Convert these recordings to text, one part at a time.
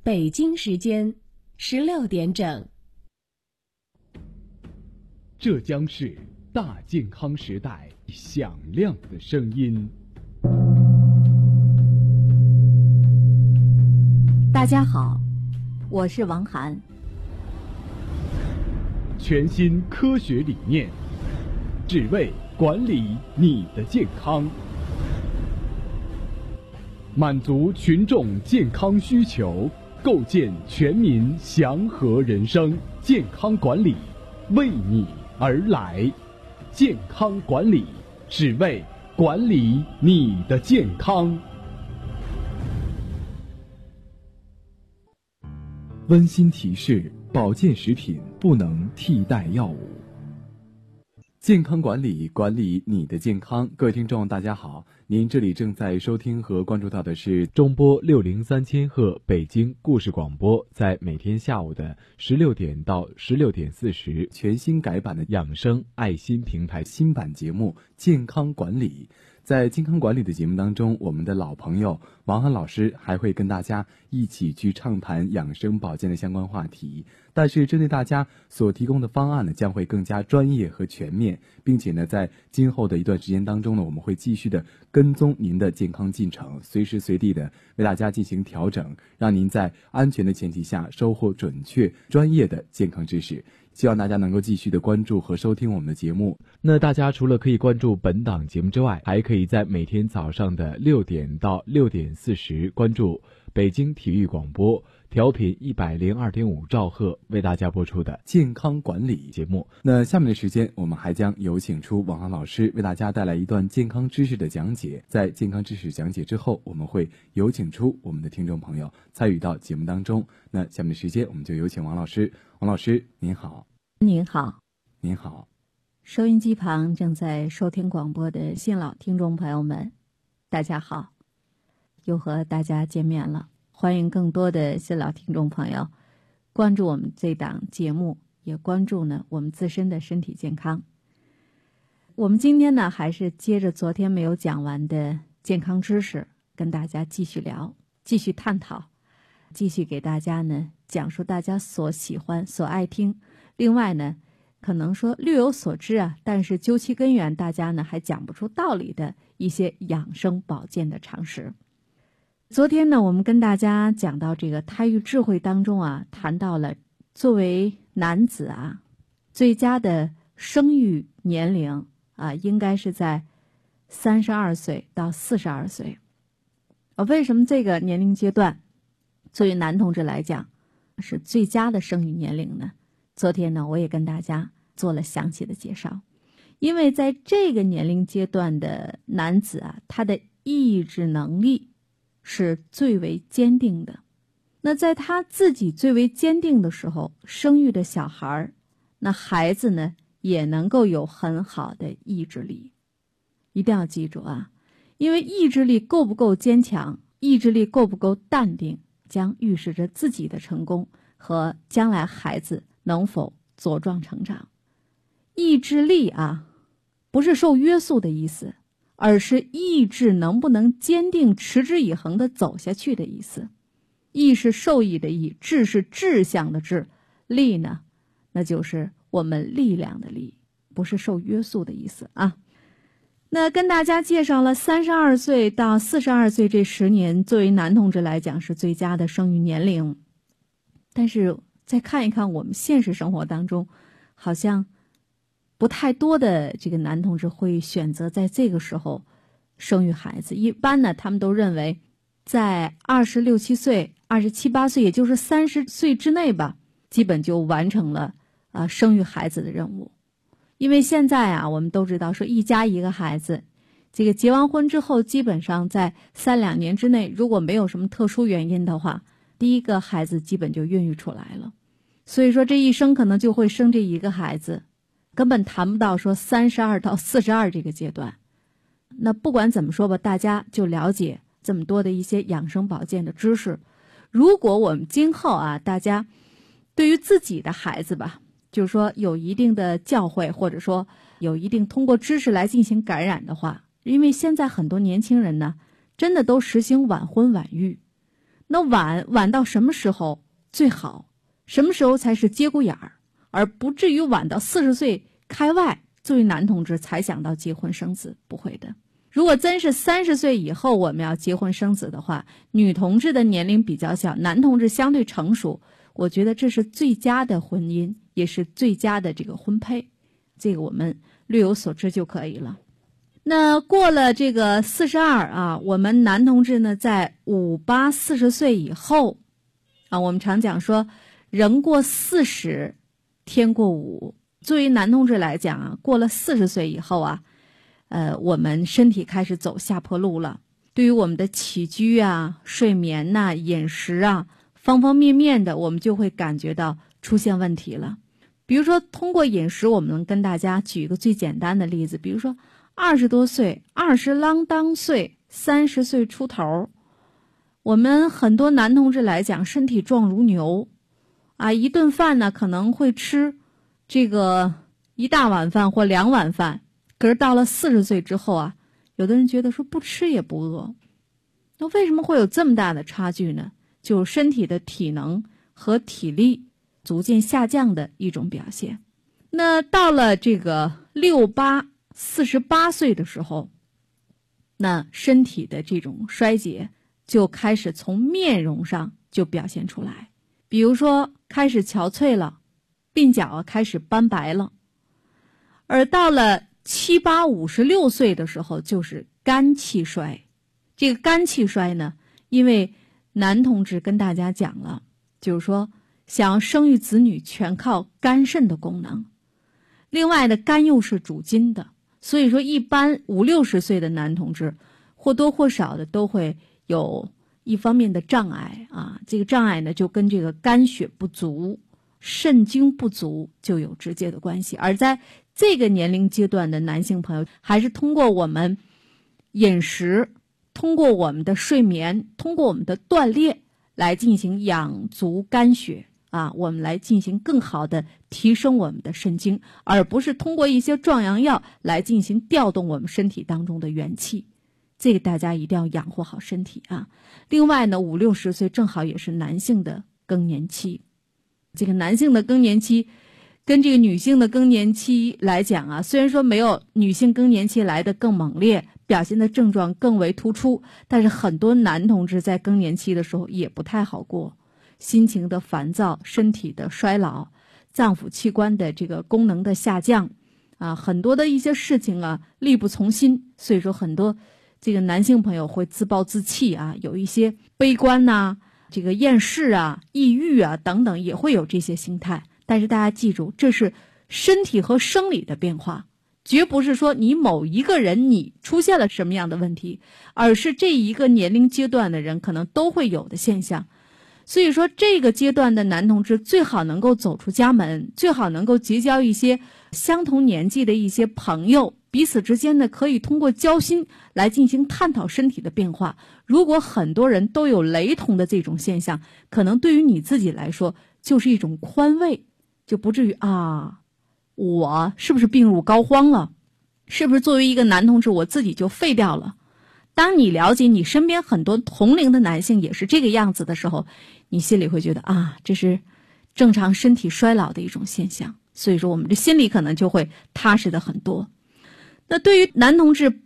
北京时间16点整。 这将是大健康时代响亮的声音。 大家好，我是王涵。 全新科学理念，只为管理你的健康，满足群众健康需求，构建全民祥和人生。健康管理为你而来，健康管理只为管理你的健康。温馨提示：保健食品不能替代药物。健康管理，管理你的健康。各位听众大家好，您这里正在收听和关注到的是中波603千赫北京故事广播，在每天下午的16点到16点40，全新改版的养生爱心平台新版节目健康管理。在健康管理的节目当中，我们的老朋友王涵老师还会跟大家一起去畅谈养生保健的相关话题，但是针对大家所提供的方案呢，将会更加专业和全面，并且呢，在今后的一段时间当中呢，我们会继续的跟踪您的健康进程，随时随地的为大家进行调整，让您在安全的前提下收获准确专业的健康知识。希望大家能够继续的关注和收听我们的节目。那大家除了可以关注本档节目之外，还可以在每天早上的6点到6点40关注北京体育广播调频102.5兆赫为大家播出的健康管理节目。那下面的时间，我们还将有请出王涵老师为大家带来一段健康知识的讲解。在健康知识讲解之后，我们会有请出我们的听众朋友参与到节目当中。那下面的时间，我们就有请王老师。王老师您好。 您好。 您好。 收音机旁正在收听广播的新老听众朋友们，大家好，又和大家见面了。欢迎更多的新老听众朋友关注我们这档节目，也关注呢我们自身的身体健康。我们今天呢还是接着昨天没有讲完的健康知识，跟大家继续聊，继续探讨，继续给大家呢讲述大家所喜欢所爱听，另外呢可能说略有所知啊，但是究其根源大家呢还讲不出道理的一些养生保健的常识。昨天呢我们跟大家讲到这个胎育智慧当中啊，谈到了作为男子啊最佳的生育年龄啊应该是在32岁到42岁。为什么这个年龄阶段作为男同志来讲是最佳的生育年龄呢？昨天呢我也跟大家做了详细的介绍。因为在这个年龄阶段的男子啊，他的意志能力是最为坚定的。那在他自己最为坚定的时候，生育的小孩，那孩子呢也能够有很好的意志力。一定要记住啊，因为意志力够不够坚强，意志力够不够淡定，将预示着自己的成功和将来孩子能否茁壮成长。意志力啊，不是受约束的意思，而是意志能不能坚定持之以恒地走下去的意思。意是受益的意，志是志向的志，力呢，那就是我们力量的力，不是受约束的意思啊。那跟大家介绍了32岁到42岁这10年，作为男同志来讲是最佳的生育年龄。但是再看一看我们现实生活当中，好像不太多的这个男同志会选择在这个时候生育孩子。一般呢他们都认为在26、7岁、27、8岁，也就是30岁之内吧，基本就完成了生育孩子的任务。因为现在啊我们都知道说一家一个孩子，这个结完婚之后基本上在3-2年之内，如果没有什么特殊原因的话，第一个孩子基本就孕育出来了。所以说这一生可能就会生这一个孩子，根本谈不到说32到42这个阶段。那不管怎么说吧，大家就了解这么多的一些养生保健的知识。如果我们今后啊，大家对于自己的孩子吧，就是说有一定的教诲，或者说有一定通过知识来进行感染的话，因为现在很多年轻人呢，真的都实行晚婚晚育。 那晚到什么时候最好？什么时候才是节骨眼儿？而不至于晚到40岁开外，作为男同志才想到结婚生子，不会的。如果真是30岁以后我们要结婚生子的话，女同志的年龄比较小，男同志相对成熟，我觉得这是最佳的婚姻，也是最佳的这个婚配，这个我们略有所知就可以了。那过了这个42啊，我们男同志呢，在58、40岁以后啊，我们常讲说人过40天过5，作为男同志来讲啊，过了40岁以后啊，我们身体开始走下坡路了，对于我们的起居啊、睡眠呐、饮食啊，方方面面的，我们就会感觉到出现问题了。比如说通过饮食，我们能跟大家举一个最简单的例子，比如说20多岁、20啷当岁、30岁出头，我们很多男同志来讲，身体壮如牛啊，一顿饭呢可能会吃这个1大碗饭或2碗饭，可是到了40岁之后啊，有的人觉得说不吃也不饿。那为什么会有这么大的差距呢？就是身体的体能和体力逐渐下降的一种表现。那到了这个68、48岁的时候，那身体的这种衰竭就开始从面容上就表现出来，比如说开始憔悴了，鬓角开始斑白了。而到了7、8、56岁的时候，就是肝气衰。这个肝气衰呢，因为男同志跟大家讲了，就是说想要生育子女全靠肝肾的功能。另外呢，肝又是主筋的，所以说一般50、60岁的男同志或多或少的都会有一方面的障碍啊，这个障碍呢就跟这个肝血不足、肾精不足就有直接的关系。而在这个年龄阶段的男性朋友，还是通过我们饮食，通过我们的睡眠，通过我们的锻炼来进行养足肝血啊，我们来进行更好的提升我们的肾精，而不是通过一些壮阳药来进行调动我们身体当中的元气。这个大家一定要养护好身体啊。另外呢，50、60岁正好也是男性的更年期。这个男性的更年期跟这个女性的更年期来讲啊，虽然说没有女性更年期来的更猛烈，表现的症状更为突出，但是很多男同志在更年期的时候也不太好过，心情的烦躁，身体的衰老，脏腑器官的这个功能的下降啊，很多的一些事情啊力不从心，所以说很多这个男性朋友会自暴自弃啊，有一些悲观呐、这个厌世啊、抑郁啊等等，也会有这些心态。但是大家记住，这是身体和生理的变化，绝不是说你某一个人你出现了什么样的问题，而是这一个年龄阶段的人可能都会有的现象。所以说这个阶段的男同志最好能够走出家门，最好能够结交一些相同年纪的一些朋友，彼此之间呢可以通过交心来进行探讨身体的变化。如果很多人都有雷同的这种现象，可能对于你自己来说就是一种宽慰，就不至于啊，我是不是病入膏肓了？是不是作为一个男同志我自己就废掉了？当你了解你身边很多同龄的男性也是这个样子的时候，你心里会觉得啊，这是正常身体衰老的一种现象。所以说我们的心里可能就会踏实的很多。那对于男同志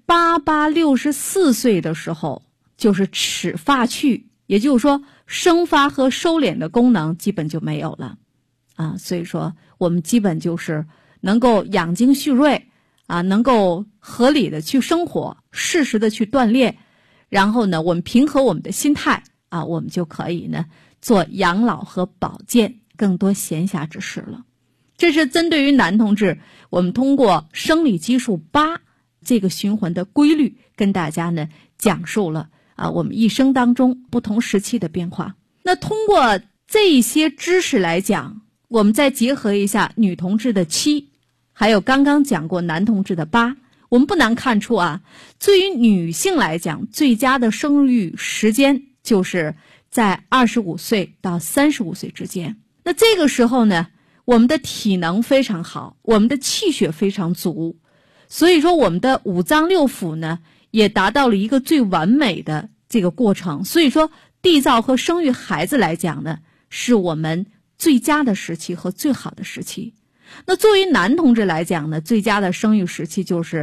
88、64岁的时候，就是齿发去，也就是说生发和收敛的功能基本就没有了啊，所以说我们基本就是能够养精蓄锐啊，能够合理的去生活，适时的去锻炼，然后呢我们平和我们的心态啊，我们就可以呢做养老和保健更多闲暇之事了。这是针对于男同志，我们通过生理激素8这个循环的规律跟大家呢讲述了啊我们一生当中不同时期的变化。那通过这些知识来讲，我们再结合一下女同志的7，还有刚刚讲过男同志的8，我们不难看出啊，对于女性来讲，最佳的生育时间就是在25岁到35岁之间。那这个时候呢，我们的体能非常好，我们的气血非常足，所以说我们的五脏六腑呢也达到了一个最完美的这个过程。所以说缔造和生育孩子来讲呢，是我们最佳的时期和最好的时期。那作为男同志来讲呢，最佳的生育时期就是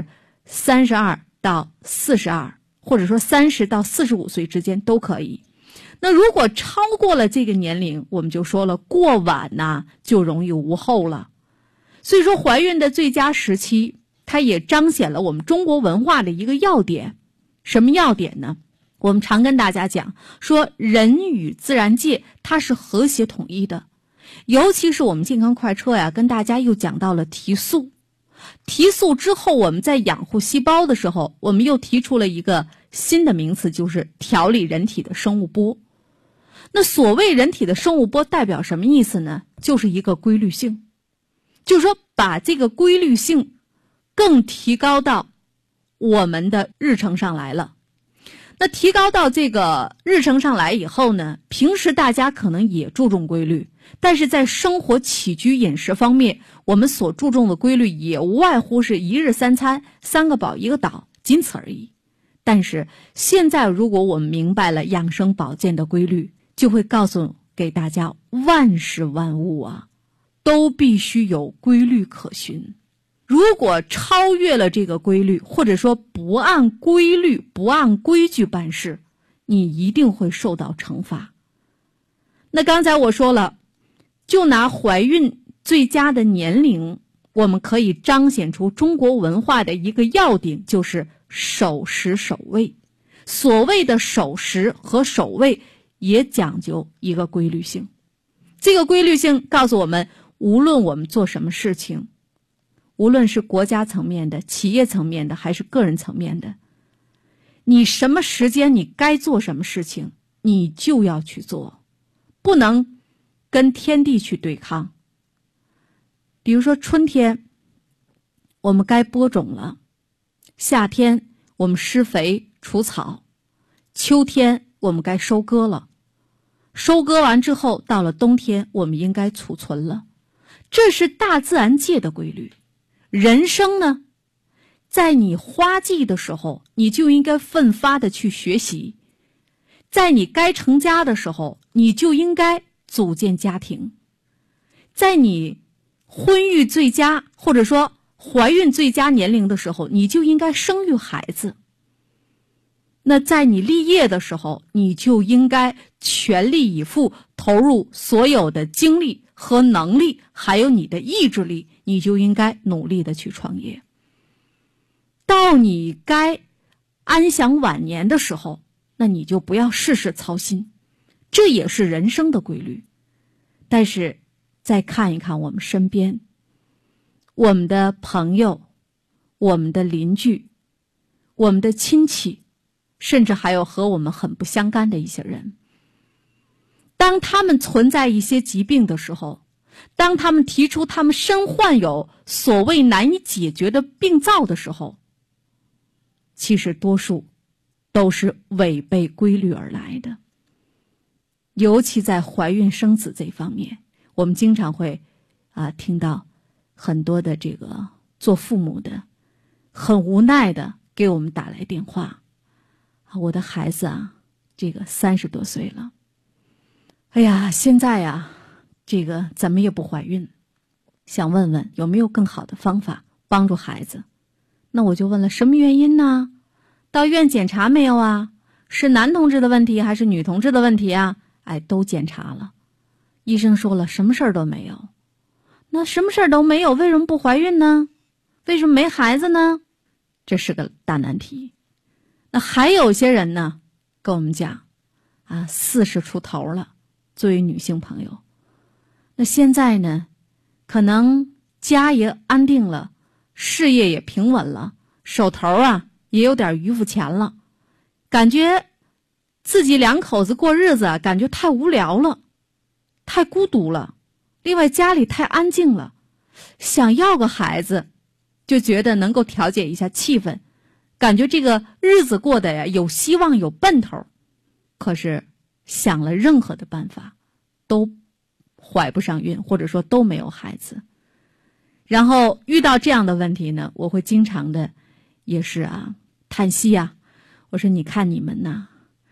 32到42，或者说30到45岁之间都可以。那如果超过了这个年龄，我们就说了，过晚呢就容易无后了。所以说怀孕的最佳时期，它也彰显了我们中国文化的一个要点。什么要点呢？我们常跟大家讲说，人与自然界它是和谐统一的。尤其是我们健康快车呀，跟大家又讲到了提速。提速之后，我们在养护细胞的时候，我们又提出了一个新的名词，就是调理人体的生物波。那所谓人体的生物波代表什么意思呢？就是一个规律性，就是说把这个规律性更提高到我们的日程上来了。那提高到这个日程上来以后呢，平时大家可能也注重规律，但是在生活起居饮食方面，我们所注重的规律也无外乎是1日3餐，3个饱1个倒，仅此而已。但是现在如果我们明白了养生保健的规律，就会告诉给大家，万事万物啊，都必须有规律可循。如果超越了这个规律，或者说不按规律、不按规矩办事，你一定会受到惩罚。那刚才我说了，就拿怀孕最佳的年龄，我们可以彰显出中国文化的一个要点，就是守时守位。所谓的守时和守位也讲究一个规律性。这个规律性告诉我们，无论我们做什么事情，无论是国家层面的、企业层面的，还是个人层面的，你什么时间你该做什么事情，你就要去做，不能跟天地去对抗。比如说春天我们该播种了，夏天我们施肥除草，秋天我们该收割了，收割完之后到了冬天我们应该储存了。这是大自然界的规律。人生呢，在你花季的时候，你就应该奋发的去学习；在你该成家的时候，你就应该组建家庭；在你婚育最佳或者说怀孕最佳年龄的时候，你就应该生育孩子。那在你立业的时候，你就应该全力以赴，投入所有的精力和能力，还有你的意志力，你就应该努力的去创业。到你该安享晚年的时候，那你就不要事事操心，这也是人生的规律。但是再看一看我们身边，我们的朋友，我们的邻居，我们的亲戚，甚至还有和我们很不相干的一些人，当他们存在一些疾病的时候，当他们提出他们身患有所谓难以解决的病灶的时候，其实多数都是违背规律而来的。尤其在怀孕生子这方面，我们经常会听到很多的这个做父母的很无奈的给我们打来电话，我的孩子这个30多岁了，哎呀，现在这个怎么也不怀孕，想问问有没有更好的方法帮助孩子。那我就问了，什么原因呢？到医院检查没有啊？是男同志的问题还是女同志的问题啊？都检查了，医生说了什么事儿都没有。那什么事儿都没有，为什么不怀孕呢？为什么没孩子呢？这是个大难题。那还有些人呢跟我们讲40出头了，作为女性朋友，那现在呢可能家也安定了，事业也平稳了，手头也有点余富钱了，感觉自己2口子过日子感觉太无聊了，太孤独了，另外家里太安静了，想要个孩子，就觉得能够调节一下气氛，感觉这个日子过得有希望有奔头。可是想了任何的办法都怀不上孕，或者说都没有孩子。然后遇到这样的问题呢，我会经常的也是叹息我说你看你们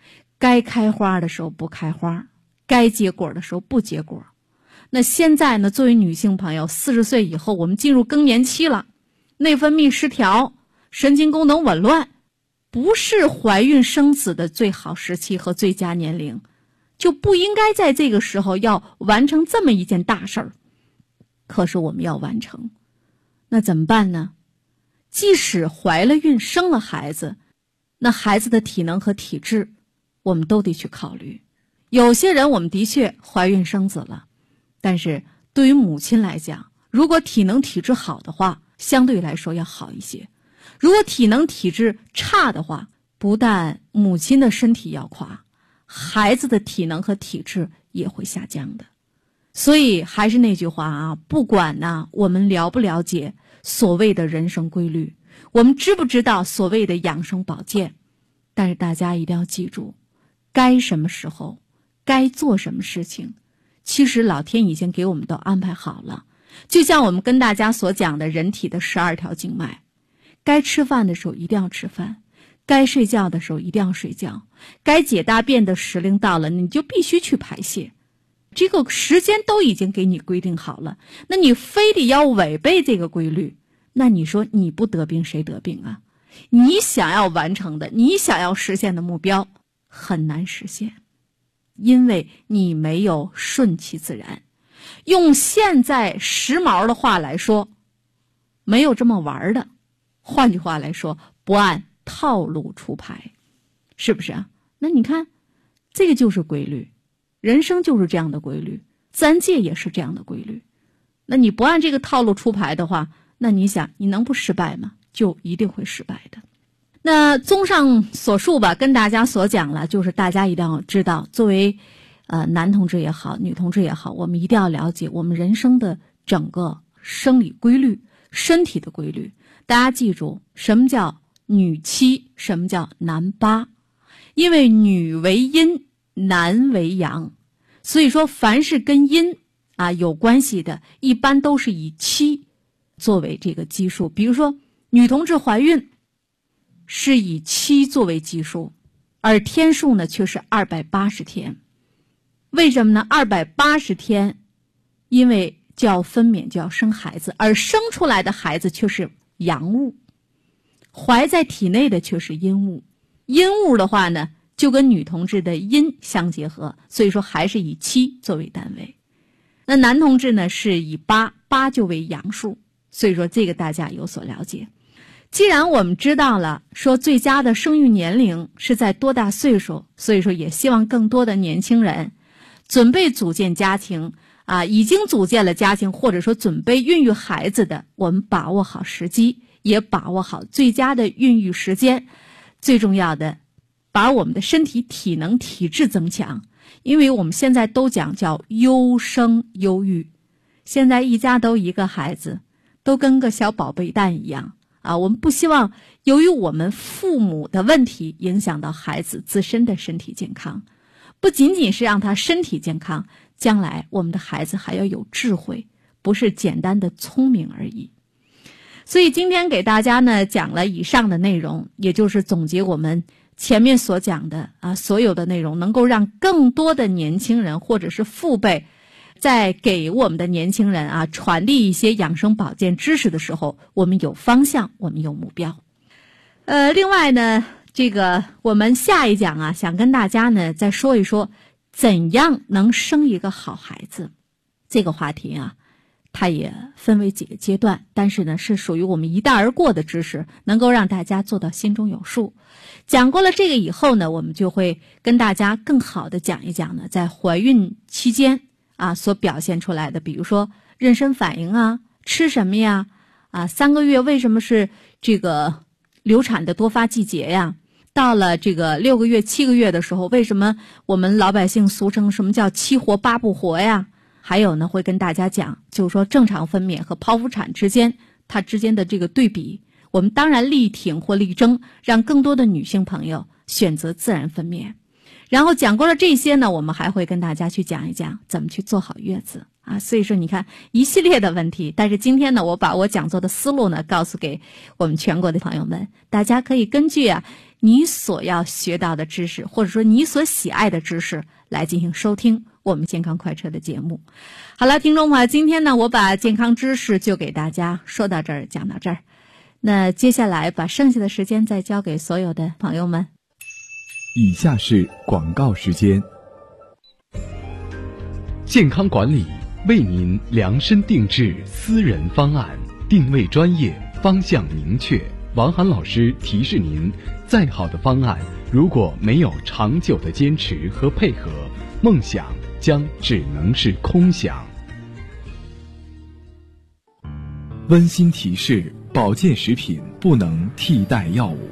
该开花的时候不开花，该结果的时候不结果。那现在呢，作为女性朋友，40岁以后我们进入更年期了，内分泌失调，神经功能紊乱，不是怀孕生子的最好时期和最佳年龄，就不应该在这个时候要完成这么一件大事儿。可是我们要完成，那怎么办呢？即使怀了孕生了孩子，那孩子的体能和体质我们都得去考虑。有些人我们的确怀孕生子了，但是对于母亲来讲，如果体能体质好的话，相对来说要好一些。如果体能体质差的话，不但母亲的身体要垮，孩子的体能和体质也会下降的。所以还是那句话啊，不管呢我们了不了解所谓的人生规律，我们知不知道所谓的养生保健，但是大家一定要记住，该什么时候该做什么事情，其实老天已经给我们都安排好了。就像我们跟大家所讲的人体的12条经脉，该吃饭的时候一定要吃饭，该睡觉的时候一定要睡觉，该解大便的时令到了，你就必须去排泄，这个时间都已经给你规定好了，那你非得要违背这个规律，那你说你不得病谁得病啊？你想要完成的，你想要实现的目标很难实现，因为你没有顺其自然。用现在时髦的话来说，没有这么玩的。换句话来说，不按套路出牌，是不是啊？那你看，这个就是规律，人生就是这样的规律，自然界也是这样的规律。那你不按这个套路出牌的话，那你想你能不失败吗？就一定会失败的。那综上所述吧，跟大家所讲了，就是大家一定要知道，作为男同志也好，女同志也好，我们一定要了解我们人生的整个生理规律，身体的规律。大家记住，什么叫女七，什么叫男八？因为女为阴，男为阳，所以说凡是跟阴有关系的，一般都是以7作为这个基数。比如说女同志怀孕是以7作为基数，而天数呢却是280天。为什么呢？280天，因为就要分娩，就要生孩子，而生出来的孩子却是阳物，怀在体内的却是阴物。阴物的话呢，就跟女同志的阴相结合，所以说还是以7作为单位。那男同志呢是以8就为阳数，所以说这个大家有所了解。既然我们知道了说最佳的生育年龄是在多大岁数，所以说也希望更多的年轻人准备组建家庭已经组建了家庭，或者说准备孕育孩子的，我们把握好时机，也把握好最佳的孕育时间。最重要的，把我们的身体体能体质增强，因为我们现在都讲叫优生优育，现在一家都一个孩子，都跟个小宝贝蛋一样我们不希望由于我们父母的问题影响到孩子自身的身体健康，不仅仅是让他身体健康，将来我们的孩子还要有智慧，不是简单的聪明而已。所以今天给大家呢讲了以上的内容，也就是总结我们前面所讲的所有的内容，能够让更多的年轻人或者是父辈在给我们的年轻人传递一些养生保健知识的时候，我们有方向，我们有目标。另外呢，这个我们下一讲想跟大家呢再说一说怎样能生一个好孩子。这个话题它也分为几个阶段，但是呢是属于我们一带而过的知识，能够让大家做到心中有数。讲过了这个以后呢，我们就会跟大家更好的讲一讲呢，在怀孕期间所表现出来的，比如说妊娠反应吃什么呀3个月为什么是这个流产的多发季节呀，到了这个6个月7个月的时候，为什么我们老百姓俗称什么叫7活8不活呀。还有呢，会跟大家讲，就是说正常分娩和剖腹产之间它之间的这个对比，我们当然力挺或力争让更多的女性朋友选择自然分娩。然后讲过了这些呢，我们还会跟大家去讲一讲怎么去做好月子啊。所以说你看一系列的问题，但是今天呢，我把我讲座的思路呢告诉给我们全国的朋友们，大家可以根据你所要学到的知识，或者说你所喜爱的知识来进行收听我们健康快车的节目。好了，听众朋友，今天呢，我把健康知识就给大家说到这儿，讲到这儿。那接下来把剩下的时间再交给所有的朋友们。 以下是广告时间。健康管理为您量身定制私人方案，定位专业，方向明确。王涵老师提示您，再好的方案，如果没有长久的坚持和配合，梦想将只能是空想。温馨提示：保健食品不能替代药物。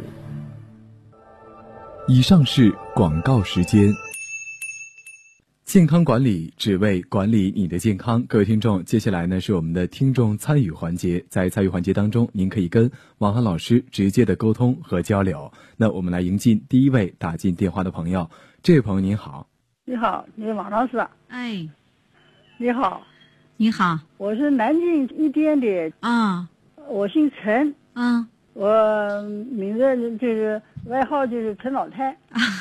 以上是广告时间。健康管理只为管理你的健康。各位听众，接下来呢是我们的听众参与环节。在参与环节当中，您可以跟王涵老师直接的沟通和交流。那我们来迎进第一位打进电话的朋友。这位朋友您好。 你好，你是王老师。 哎， 你好， 你好。 我是南京一店的啊。 我姓陈。 嗯。 我名字就是外号就是陈老太。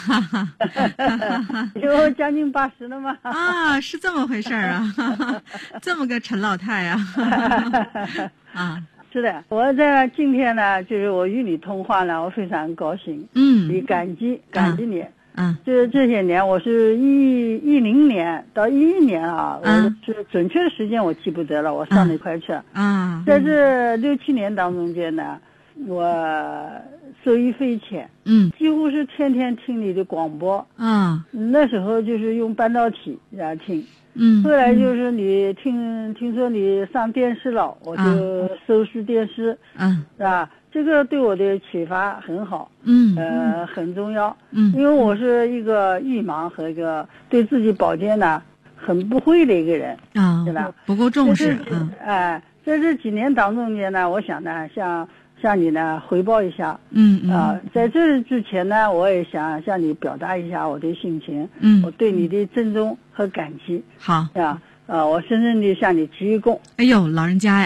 因为我将近80了嘛。 啊，是这么回事儿啊。这么个陈老太啊。啊， 是的，我在今天呢，就是我与你通话呢，我非常高兴。也感激你。就是这些年，我是10年到11年啊，我是准确的时间我记不得了，我上那块去。在这6、7年当中间呢，我受益匪浅。几乎是天天听你的广播。那时候就是用半导体来听。后来就是你听说你上电视了，我就收视电视。是吧？这个对我的启发很好。很重要。因为我是一个易盲和一个对自己保健呢很不会的一个人。对吧？ 不够重视。 在这几年当中间呢，我想呢向你呢汇报一下。在这之前呢，我也想向你表达一下我的心情。我对你的尊重和感激。 好。 我深深地向你鞠躬。 哎呦，老人家呀，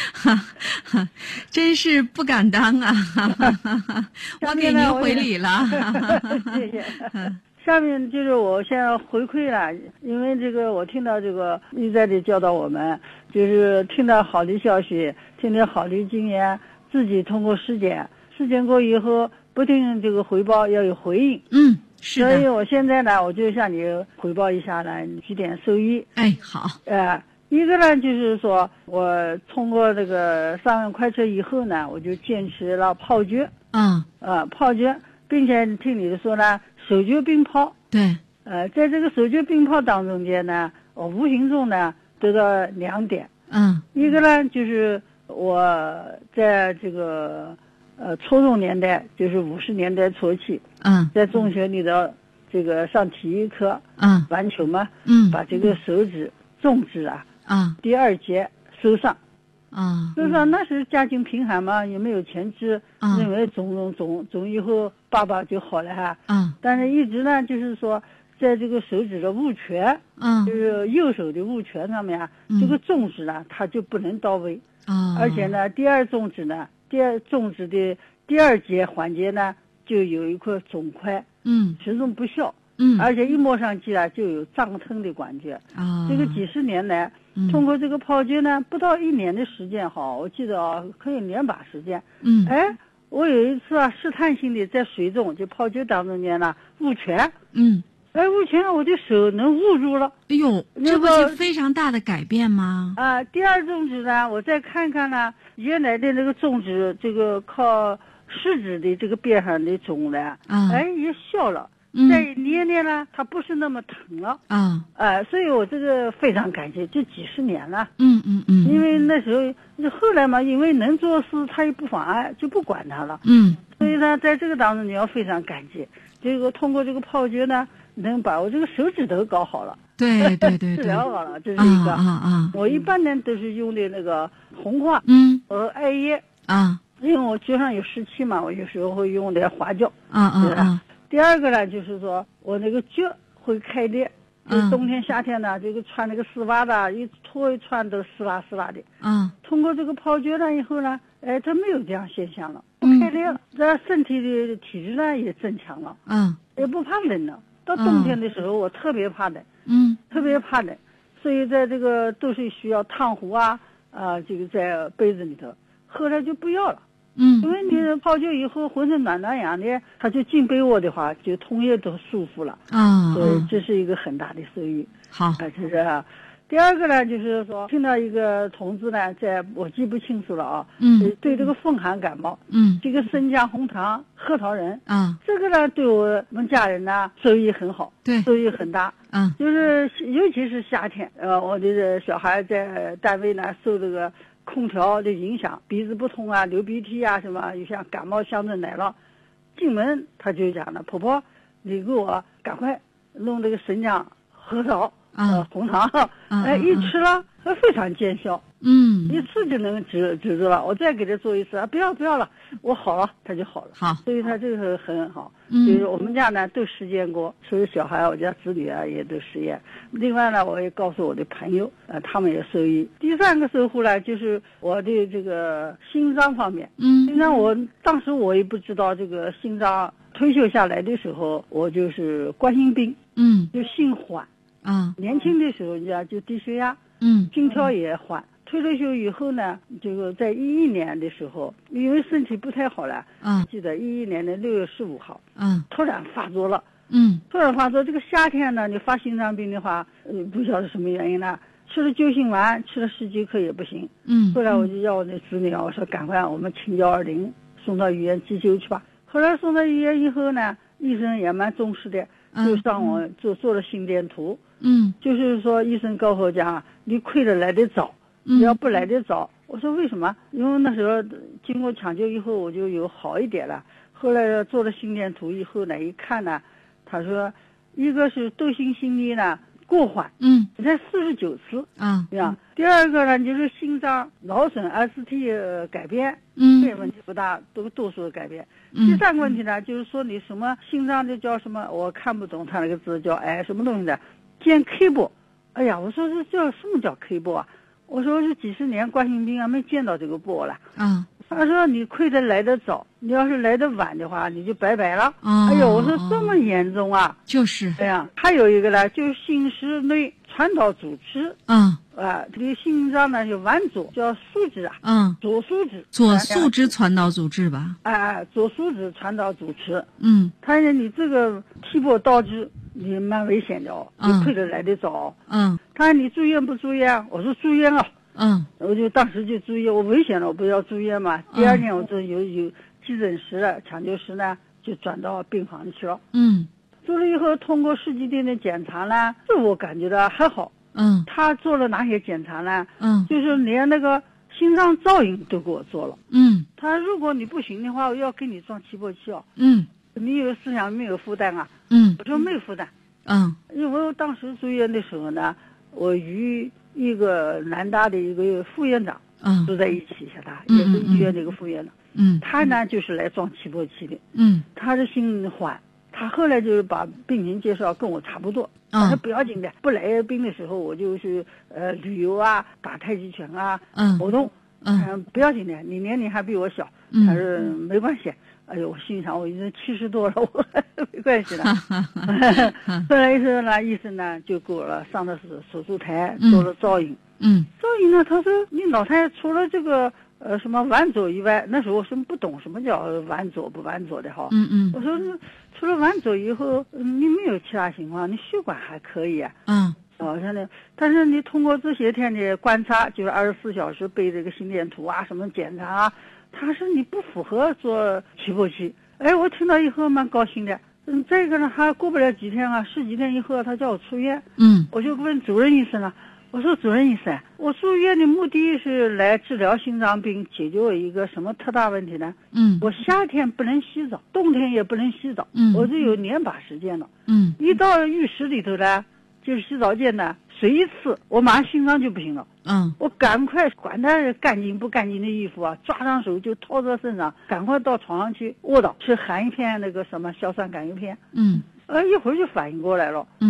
真是不敢当啊！我给您回礼了。 谢谢。下面就是我现在回馈了，因为这个我听到这个一再的教导我们，就是听到好的消息，听到好的经验，自己通过实践过以后，不听这个回报要有回应。 是的。 所以我现在呢，我就向你汇报一下呢，几点受益。 哎，好。 一个呢，就是说我通过这个上快车以后呢，我就坚持了泡脚。泡脚，并且听你的说呢，手脚并泡。 对。 在这个手脚并泡当中间呢，我无形中呢得到2点。一个呢，就是我在这个初中年代，就是50年代初期。在中学里头，这个上体育课。玩球嘛。把这个手指、中指第2节收上。收上，那时家境贫寒嘛，也没有钱吃，认为肿以后爸爸就好了哈。但是一直呢，就是说在这个手指的握拳。就是右手的握拳上面这个中指呢，它就不能到位。而且呢，第二中指的第2节环节呢，就有一块肿块。始终不消。而且一摸上去啊，就有胀疼的感觉。这个几十年来，通过这个泡脚呢，不到1年的时间哈，我记得可以2把时间。我有一次试探性的在水中就泡脚当中间呢握拳。握拳我的手能握住了。 哎呦，这不是非常大的改变吗？ 第2中指呢，我再看看呢，原来的那个中指这个靠食指的这个边上的肿呢，也消了。再捏捏呢，它不是那么疼了。所以我这个非常感谢，就几十年了。因为那时候后来嘛，因为能做事，他也不妨碍，就不管他了。所以呢，在这个当中你要非常感激。这个通过这个泡脚呢，能把我这个手指头搞好了。 对。治疗好了，这是一个。我一般呢都是用的那个红花。和艾叶。因为我脚上有湿气嘛，我有时候会用点花椒。第2个呢，就是说我那个脚会开裂。 就冬天夏天呢，这个穿那个丝袜的，一脱一穿都丝袜的。通过这个泡灸了以后呢，他没有这样现象了，不开裂了，这身体的体质呢也增强了，也不怕冷了。到冬天的时候，我特别怕冷，特别怕冷，所以在这个都是需要烫壶啊，这个在被子里头，后来就不要了。因为你泡灸以后浑身暖暖洋的，他就进被窝的话，就通夜都舒服了。所以这是一个很大的收益。 好， 这是。第二个呢，就是说听到一个同志呢，我记不清楚了啊。对这个风寒感冒，这个生姜、红糖、核桃仁，这个呢对我们家人呢收益很好， 对， 收益很大。就是尤其是夏天，我的小孩在单位呢受这个空调的影响，鼻子不通啊，流鼻涕啊，什么有像感冒象征来了，进门他就讲了，婆婆，你给我赶快弄这个生姜、核桃、红糖，一吃了非常见效，一次就能止住了。我再给他做一次，不要了，我好了，他就好了。 好， 所以他这个很好。就是我们家呢都实践过，所以小孩我家子女啊也都实验。另外呢，我也告诉我的朋友，他们也受益。第三个收获呢，就是我的这个心脏方面。心脏当时我也不知道这个心脏，退休下来的时候，我就是冠心病，就心缓。年轻的时候就低血压，心跳也缓。退了休以后呢，这个在2011年的时候，因为身体不太好了，记得2011年的6月15号，突然发作了，突然发作。这个夏天呢，你发心脏病的话，不晓得什么原因呢，吃了救心丸，吃了10几颗也不行。后来我就要我的子女，我说赶快我们请120送到医院急救去吧。后来送到医院以后呢，医生也蛮重视的，就让我做了心电图。就是说医生告诉我讲，你亏得来得早，你要不来得早。我说为什么？因为那时候经过抢救以后我就有好一点了。后来做了心电图以后呢，一看呢，他说一个是窦性心律呢过缓，才49次，第二个呢就是心脏脑损 ST 改变，这问题不大，都多数改变。第三个问题呢，就是说你什么心脏的叫什么，我看不懂他那个字叫什么东西的，见 K 波。哎呀，我说这叫什么叫 K 波啊？我说是几十年冠心病啊，没见到这个波了。他说你亏得来得早，你要是来得晚的话，你就拜拜了。哎呦，我说这么严重啊！ 就是。 哎呀，还有一个呢，就是心室内传导阻滞。这个心脏呢就晚左，叫素质啊。左素质。 左素质传导阻滞吧。 左素质传导阻滞。他说你这个提波倒置，你蛮危险的哦，你亏得来得早。他说你住院不住院？我说住院了。我就当时就住院，我危险了，我不要住院嘛。第二年我就有急诊室了，抢救室呢就转到病房去了。做了以后，通过10几天的检查呢，自我感觉到还好。他做了哪些检查呢？就是连那个心脏造影都给我做了。他如果你不行的话，我要给你装起搏器哦。你有思想没有负担啊？我说没负担。因为我当时住院的时候呢，我与一个南大的一个副院长住在一起，晓得，也是医院的一个副院长。他呢就是来装起搏器的。他是心缓，他后来就是把病情介绍跟我差不多。他说不要紧的，不来病的时候我就去旅游啊，打太极拳啊，活动。不要紧的，你年龄还比我小。他说没关系。哎呦，我心想我已经70多了，我没关系了。后来医生呢就给我上的是手术台，做了造影。造影呢，他说你脑袋除了这个什么晚左以外，那时候我什么不懂什么叫晚左不晚左的哈。我说除了晚左以后，你没有其他情况，你血管还可以啊。现在，但是你通过这些天的观察，就是24小时背这个心电图啊，什么检查啊，他说你不符合做起搏器。我听到以后蛮高兴的。再一个呢，还过不了几天啊，10几天以后他叫我出院。我就问主任医生了，我说主任医生，我住院的目的是来治疗心脏病，解决我一个什么特大问题呢？我夏天不能洗澡，冬天也不能洗澡。我就有年把时间了。一到浴室里头呢，就是洗澡间呢，水一次，我马上心脏就不行了。我赶快管他干净不干净的衣服啊，抓上手就套在身上，赶快到床上去卧倒，吃含一片那个什么硝酸甘油片。一会儿就反应过来了。我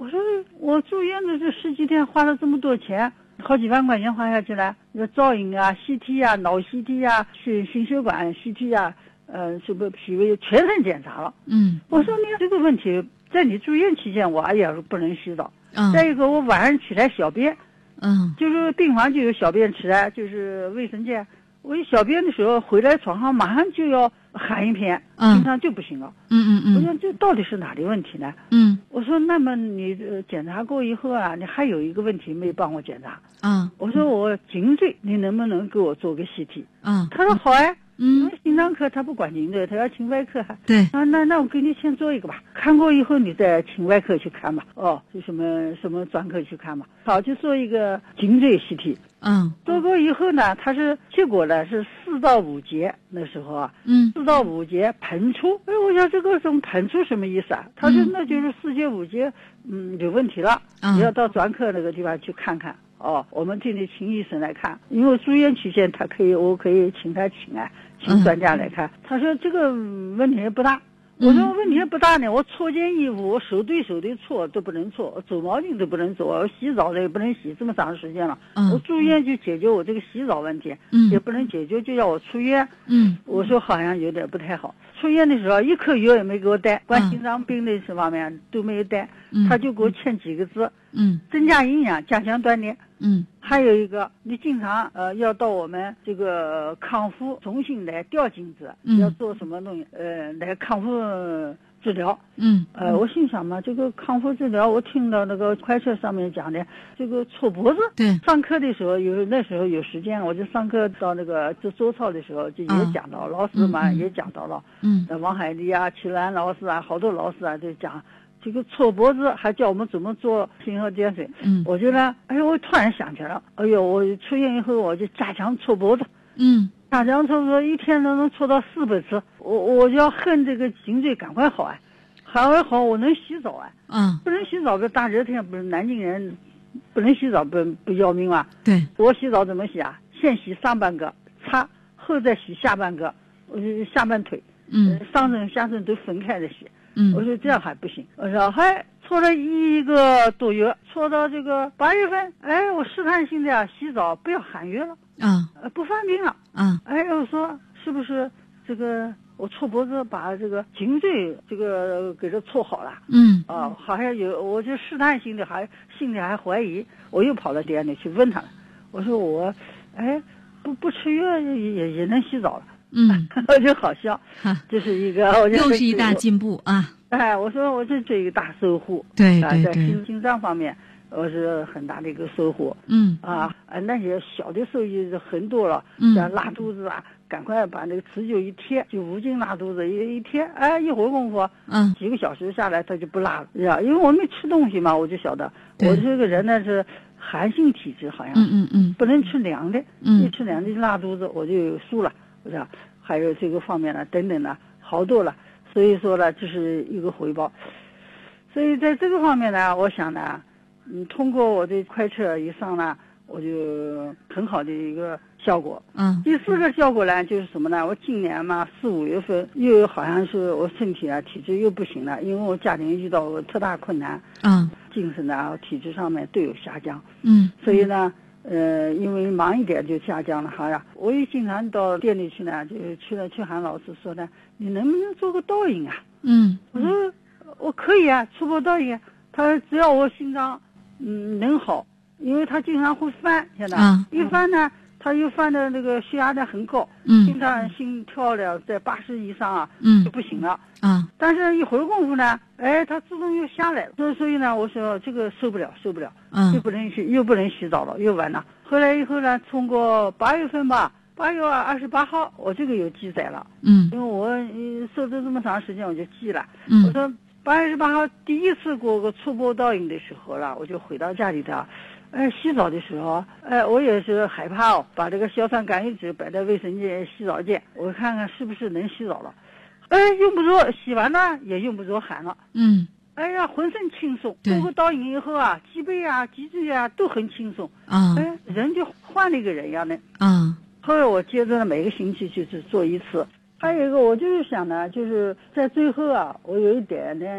我说我住院的这10几天花了这么多钱，好几万块钱花下去了，那造影啊、CT 啊、脑 CT 啊、心血管 CT 啊，什么脾胃全身检查了。我说你这个问题，在你住院期间我也不能洗澡。再一个我晚上起来小便，就是病房就有小便池啊，就是卫生间。我一小便的时候回来床上马上就要喊一片，平常就不行了。我说这到底是哪里问题呢？我说那么你检查过以后啊，你还有一个问题没帮我检查。我说我颈椎，你能不能给我做个 CT？他说好呀。因为心脏科他不管颈椎，他要请外科。 对。 那我给你先做一个吧，看过以后你再请外科去看吧。就什么专科去看吧。好，就做一个颈椎 CT。做过以后呢，他是结果呢是4到5节，那时候啊，4到5节盆出。我想这个盆出什么意思啊？他说那就是4节5节，有问题了，你要到专科那个地方去看看。我们这里请医生来看，因为住院期间我可以请专家来看。他说这个问题不大。我说问题不大呢，我搓件衣服，我手对搓都不能搓，走毛巾都不能走，我洗澡的也不能洗，这么长时间了。我住院就解决我这个洗澡问题，也不能解决，就要我出院。我说好像有点不太好。出院的时候一颗药也没给我带，关心脏病的这方面都没有带，他就给我签几个字，增加营养，加强锻炼。还有一个，你经常要到我们这个康复中心来吊颈子，要做什么东西来康复治疗。我心想嘛，这个康复治疗，我听到那个快车上面讲的这个搓脖子。对。上课的时候那时候有时间，我就上课到那个做周操的时候就也讲到，老师嘛也讲到了。王海丽啊、齐兰老师啊，好多老师啊都讲。这个搓脖子还教我们怎么做心和点水。我觉得，我突然想起来了，我出院以后我就加强搓脖子。加强搓脖子，一天都能搓到400次。我就要恨这个颈椎赶快好啊，赶快好，我能洗澡啊。不能洗澡，这大热天不是南京人不能洗澡不要命吗？对。我洗澡怎么洗啊？先洗上半个擦，后再洗下半个，下半腿。上身下身都分开的洗。我说这样还不行，我说还搓了1个多月，搓到这个8月份，我试探性的洗澡不要喊月了，不犯病了，我说是不是这个我搓脖子把这个颈椎这个给它搓好了？好像有，我就试探性的心里还怀疑，我又跑到店里去问他了，我说我不吃药也能洗澡了。我就好笑，这是一个， 又是一大进步啊！ 我说这是一个大收获。 对， 在心脏方面，我是很大的一个收获。那些小的收益是很多了，像拉肚子啊，赶快把那个持久一贴，就无劲拉肚子一贴，一会儿功夫，几个小时下来它就不拉了，因为我没吃东西嘛，我就晓得我这个人呢是寒性体质，好像不能吃凉的，一吃凉的就拉肚子，我就输了。是吧？还有这个方面呢，等等呢，好多了。所以说呢，这是一个回报。所以在这个方面呢，我想呢，通过我的快车以上呢，我就很好的一个效果。第4个效果呢，就是什么呢？我今年嘛4、5月份又好像是我身体体质又不行了，因为我家庭遇到特大困难。精神体质上面都有下降。所以呢。因为忙一点就下降了，好呀。我也经常到店里去呢，就去喊老师说呢，你能不能做个倒影啊？我说我可以啊，搓脖倒影。他说只要我心脏能好，因为他经常会翻，现在一翻呢，他又翻的那个血压呢很高，经常心跳了在80以上就不行了。但是一会儿功夫呢，它自动又下来了。所以呢，我说这个受不了，又不能洗澡了，又晚了。后来以后呢，通过8月份吧，8月28号，我这个有记载了。因为我受这么长时间，我就记了。我说8月28号第一次过个搓脖倒影的时候了，我就回到家里头。洗澡的时候，我也是害怕把这个硝酸甘油酯摆在卫生间洗澡间，我看看是不是能洗澡了。用不着洗完了，也用不着喊了。浑身轻松。做过倒影以后啊，脊背啊、脊椎啊都很轻松。人就换了一个人一样的。后来我接着每个星期就是做1次。还有一个，我就是想呢，就是在最后啊，我有一点点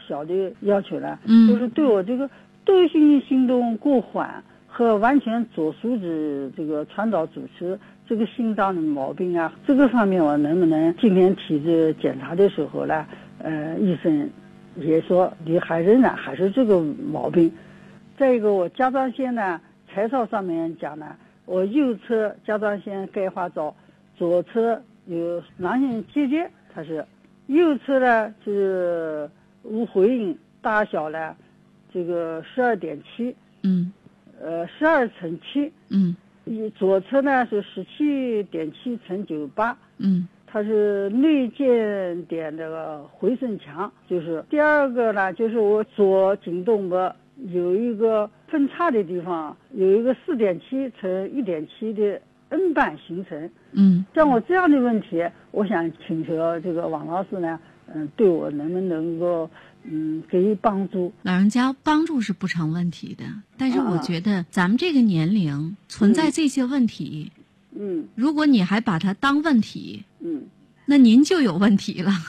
小的要求呢，就是对我这个窦性心动过缓和完全左疏指这个传导阻滞这个心脏的毛病啊，这个方面我能不能今天体质检查的时候呢，医生也说你还仍然还是这个毛病。再一个，我甲状腺呢，彩超上面讲呢，我右侧甲状腺钙化灶，左侧有囊性结节，它是右侧呢就是无回应，大小呢这个12.7， 12×7，左侧呢是17.7×98，它是内见点这个回声强。就是第二个呢，就是我左颈动脉有一个分叉的地方，有一个4.7×1.7的 N 瓣形成。像我这样的问题，我想请求这个王老师呢，对我能不能够给予帮助？ 老人家帮助是不成问题的，但是我觉得咱们这个年龄存在这些问题，如果你还把它当问题，那您就有问题了。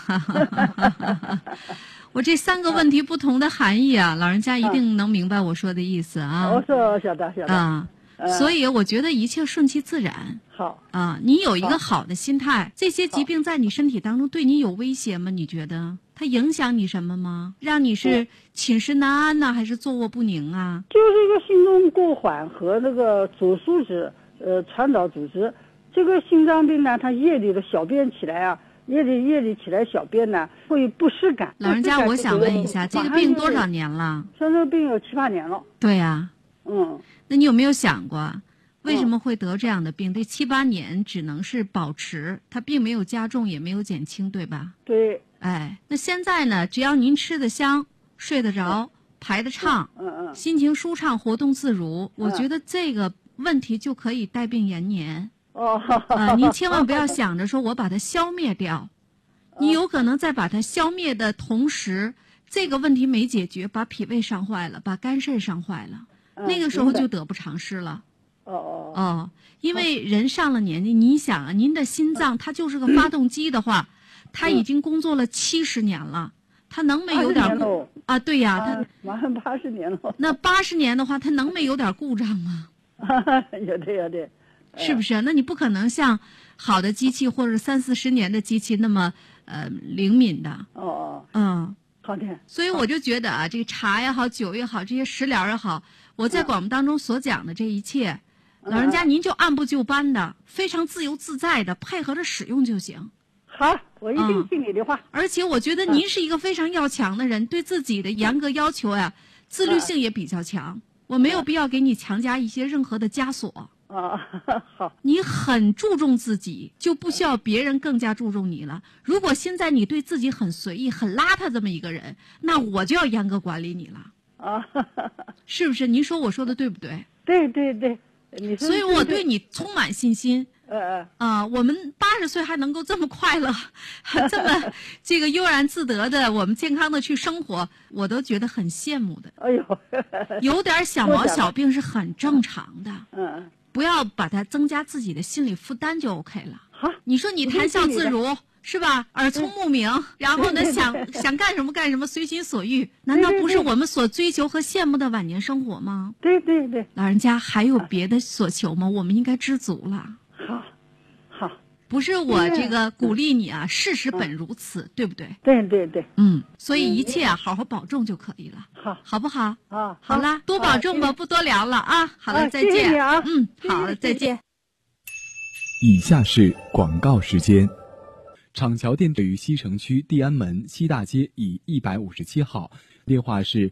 我这3个问题不同的含义啊，老人家一定能明白我说的意思啊。 我说晓得啊。所以我觉得一切顺其自然。 好啊，你有一个好的心态，这些疾病在你身体当中对你有威胁吗？你觉得它影响你什么吗？让你是寝食难安呢，还是坐卧不宁啊？ 就是一个心动过缓和那个左疏指传导阻滞。这个心脏病呢，它夜里的小便起来啊，夜里起来小便呢会不适感。 老人家，我想问一下，这个病多少年了？ 像这个病有7、8年了。 对呀。那你有没有想过，为什么会得这样的病？这7、8年只能是保持，它并没有加重，也没有减轻，对吧？ 对。 哎，那现在呢？只要您吃得香，睡得着，排得畅，心情舒畅，活动自如，我觉得这个问题就可以带病延年。您千万不要想着说我把它消灭掉，你有可能在把它消灭的同时，这个问题没解决，把脾胃伤坏了，把肝肾伤坏了。那个时候就得不偿失了。因为人上了年纪，你想啊，您的心脏它就是个发动机的话，它已经工作了70年了，它能没有点啊？对呀，它马上80年了。 那80年的话，它能没有点故障吗？ 有的。 是不是？那你不可能像好的机器或者30、40年的机器那么灵敏的。 好的。 所以我就觉得啊，这个茶也好，酒也好，这些食疗也好，我在广播当中所讲的这一切，老人家您就按部就班的，非常自由自在的配合着使用就行。 好，我一定听你的话。 而且我觉得您是一个非常要强的人，对自己的严格要求呀，自律性也比较强。我没有必要给你强加一些任何的枷锁。 好。 你很注重自己，就不需要别人更加注重你了。如果现在你对自己很随意、很邋遢这么一个人，那我就要严格管理你了。是不是？您说我说的对不对？ 对。 所以我对你充满信心。我们80岁还能够这么快乐，这么这个悠然自得的，我们健康的去生活，我都觉得很羡慕的。 哎呦， 有点小毛小病是很正常的。不要把它增加自己的心理负担就 OK 了。 好， 你说你谈笑自如是吧？耳聪目明，然后呢想干什么干什么，随心所欲，难道不是我们所追求和羡慕的晚年生活吗？ 对。 老人家还有别的所求吗？我们应该知足了。 好。 不是我这个鼓励你啊，事实本如此，对不对？ 对。 所以一切啊，好好保重就可以了。好不好？ 好啦，多保重吧，不多聊了啊。好了，再见。 谢谢你啊。 好了，再见。 以下是广告时间。厂桥店位于西城区地安门西大街以157号，电话是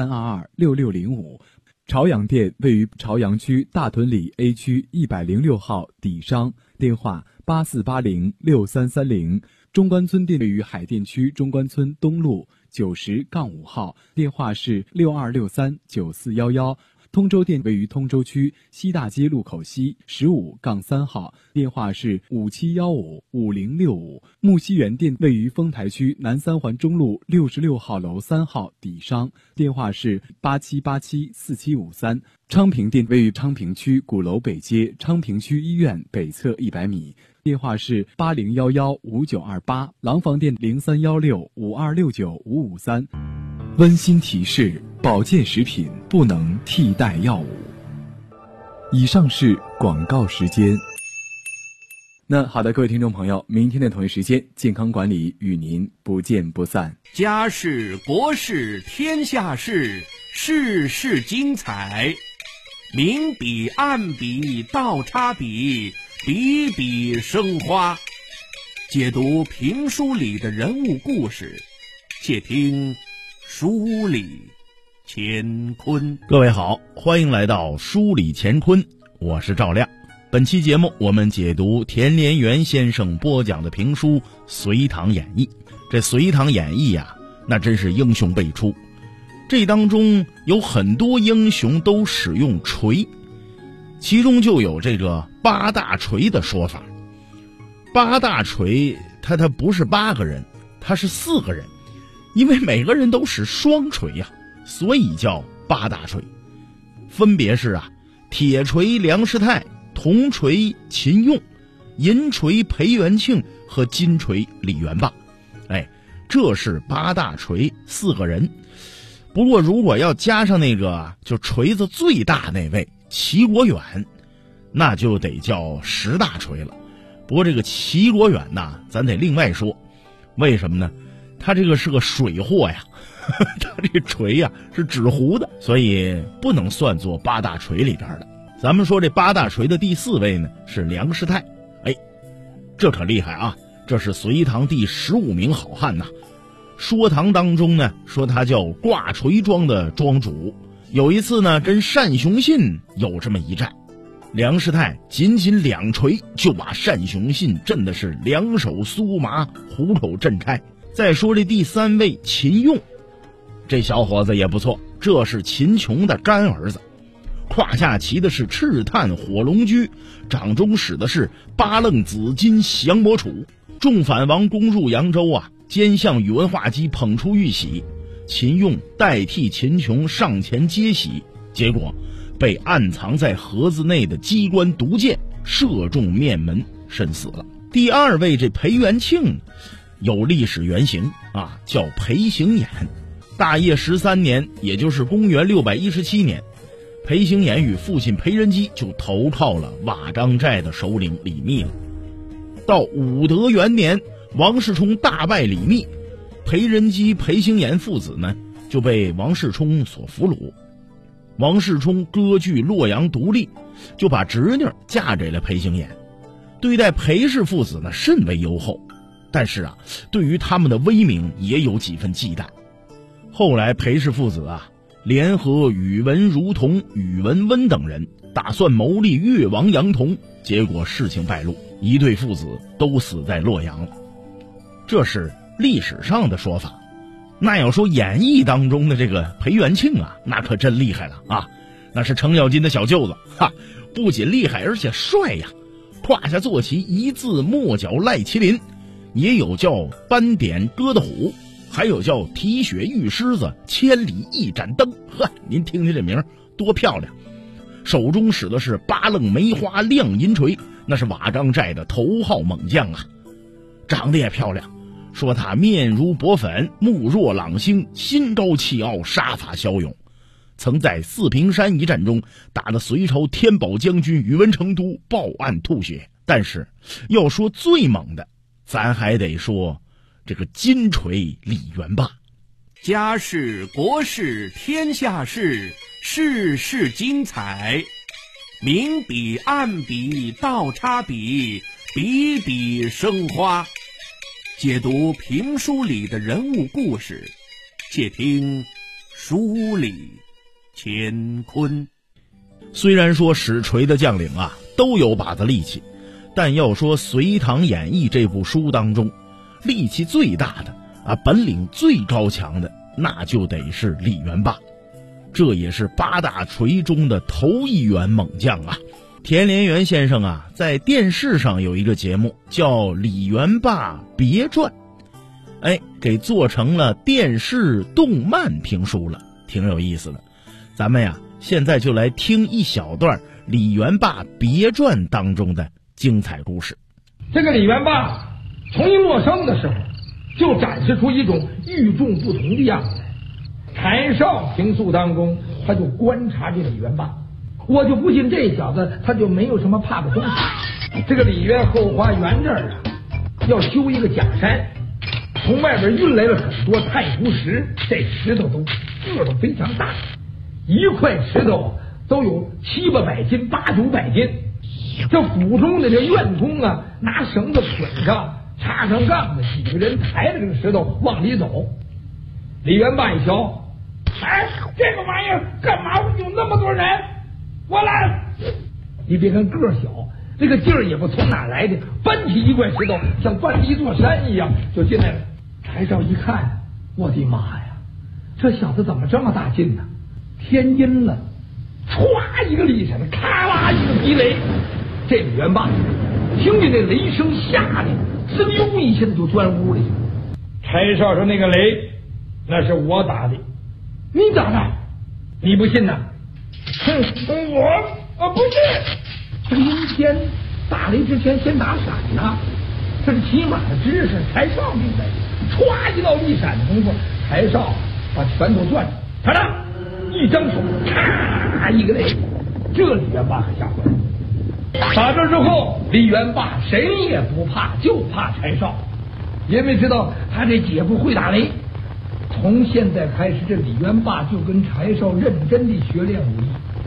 83226605。朝阳店位于朝阳区大屯里 A 区106号底商，电话84806330。中关村店位于海淀区中关村东路90-5号，电话是62639411。通州店位于通州区西大街路口西15-3号，电话是57155065。木樨园店位于丰台区南三环中路66号楼3号底商，电话是87874753。昌平店位于昌平区鼓楼北街昌平区医院北侧100米，电话是80115928。廊坊店031652695553。 温馨提示：保健食品不能替代药物。以上是广告时间。那好的，各位听众朋友，明天的同一时间，健康管理与您不见不散。 家事国事天下事，事事精彩，明笔暗笔倒插笔，笔笔生花。解读评书里的人物故事，且听书里乾坤。 各位好，欢迎来到书里乾坤，我是赵亮。本期节目我们解读田连元先生播讲的评书《隋唐演义》。这《隋唐演义》呀，那真是英雄辈出，这当中有很多英雄都使用锤，其中就有这个八大锤的说法。八大锤他不是8个人，他是4个人，因为每个人都使双锤呀，所以叫八大锤。分别是铁锤梁师太，铜锤秦用，银锤裴元庆和金锤李元霸。这是八大锤4个人。不过如果要加上那个就锤子最大那位齐国远，那就得叫10大锤了。不过这个齐国远呐，咱得另外说。为什么呢？他这个是个水货呀，他这个锤呀是纸糊的，所以不能算作八大锤里边的。咱们说这八大锤的第4位呢是梁师太。这可厉害啊，这是隋唐第15名好汉呐。说唐当中呢说他叫挂锤庄的庄主。有一次呢跟单雄信有这么一战，梁师太仅2锤就把单雄信震的是2手酥麻，虎口震开。再说这第3位秦用，这小伙子也不错，这是秦琼的干儿子，胯下骑的是赤炭火龙驹，掌中使的是八楞紫金降魔杵。众反王攻入扬州奸相宇文化及捧出玉玺，秦用代替秦琼上前接玺，结果被暗藏在盒子内的机关毒箭射中面门，身死了。第2位这裴元庆有历史原型叫裴行衍。大业13年，也就是公元617年，裴行衍与父亲裴仁基就投靠了瓦岗寨的首领李密了。到武德元年，王世充大败李密，裴仁基、裴行衍父子呢就被王世充所俘虏。王世充割据洛阳独立，就把侄女嫁给了裴行衍，对待裴氏父子呢甚为优厚，但是对于他们的威名也有几分忌惮。后来裴氏父子联合宇文如同、宇文温等人，打算谋立越王杨同，结果事情败露，一对父子都死在洛阳了。这是历史上的说法。那要说演义当中的这个裴元庆那可真厉害了那是程咬金的小舅子不仅厉害而且帅呀，胯下坐骑一字末角赖麒麟，也有叫斑点鸽的虎，还有叫提血玉狮子，千里一盏灯。您听听这名多漂亮。手中使的是八楞梅花亮银锤，那是瓦岗寨的头号猛将长得也漂亮，说他面如薄粉，目若朗星，心高气傲，杀伐骁勇，曾在四平山一战中打得隋朝天宝将军宇文成都报案吐血。但是要说最猛的，咱还得说这个金锤李元霸。 家事国事天下事，事事精彩，明笔暗笔倒插笔，笔笔生花。解读评书里的人物故事，且听书里乾坤。 虽然说使锤的将领都有把子力气，但要说《隋唐演义》这部书当中，力气最大的本领最高强的，那就得是李元霸。这也是八大锤中的头一员猛将田连元先生在电视上有一个节目叫《李元霸别传》，给做成了电视动漫评书了，挺有意思的。咱们现在就来听一小段《李元霸别传》当中的精彩故事。 这个李元霸从一陌生的时候就展示出一种与众不同的样子来。 柴少平素当中，他就观察这李元霸，我就不信这小子他就没有什么怕的东西。这个李园后花园这儿啊，要修一个假山，从外边运来了很多太湖石，这石头都个头非常大，一块石头都有7、800斤、8、900斤。这府中的这院工啊，拿绳子捆上，插上杠子，几个人抬着这个石头往里走。李元霸一瞧，哎，这个玩意儿干嘛有那么多人？我来！你别看个小，这个劲儿也不从哪来的，搬起一块石头，像搬起一座山一样就进来了。柴少一看，我的妈呀，这小子怎么这么大劲呢？天阴了，歘一个力闪，咔啦一个劈雷。这李元霸听见这雷声，吓得嗖溜一下子就钻屋里去了。柴少说：“那个雷，那是我打的，你打的？你不信呐？”我不是。这个阴天打雷之前先打闪呐，这是起码的知识。柴少明白，歘一道一闪的功夫，柴少把拳头攥住，他呢一张手，咔一个雷，这李元霸可吓坏了。打这之后，李元霸谁也不怕，就怕柴少，因为知道他这姐夫会打雷。从现在开始，这李元霸就跟柴少认真地学练武艺。